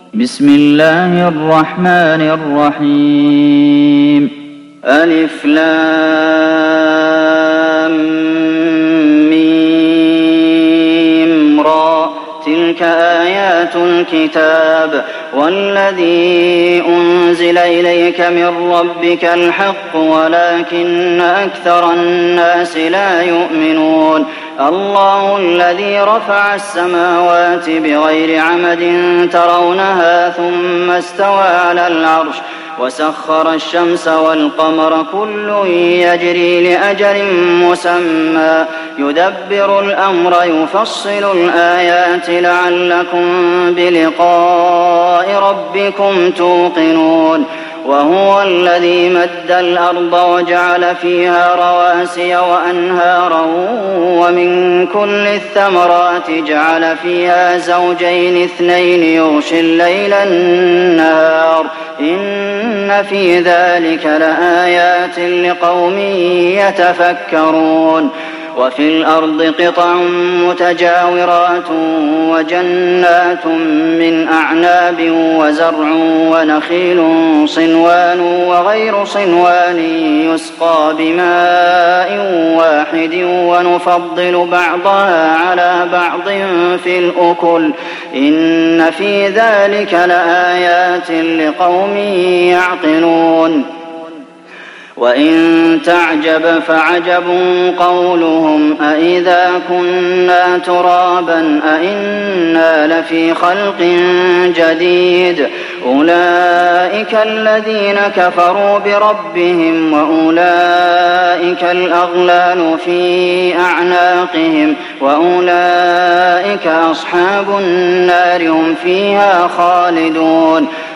بسم الله الرحمن الرحيم ألف لام ميم را تلك آيات الكتاب والذي أنزل إليك من ربك الحق ولكن أكثر الناس لا يؤمنون الله الذي رفع السماوات بغير عمد ترونها ثم استوى على العرش وسخر الشمس والقمر كل يجري لأجل مسمى يدبر الأمر يفصل الآيات لعلكم بلقاء ربكم توقنون وهو الذي مد الأرض وجعل فيها رواسي وأنهارا ومن كل الثمرات جعل فيها زوجين اثنين يغشي الليل النهار إن في ذلك لآيات لقوم يتفكرون وفي الأرض قطع متجاورات وجنات من أعناب وزرع ونخيل صنوان وغير صنوان يسقى بماء واحد ونفضل بعضها على بعض في الأكل إن في ذلك لآيات لقوم يعقلون وإن تعجب فعجب قولهم أإذا كنا ترابا أإنا لفي خلق جديد أولئك الذين كفروا بربهم وأولئك الأغلال في أعناقهم وأولئك أصحاب النار هم فيها خالدون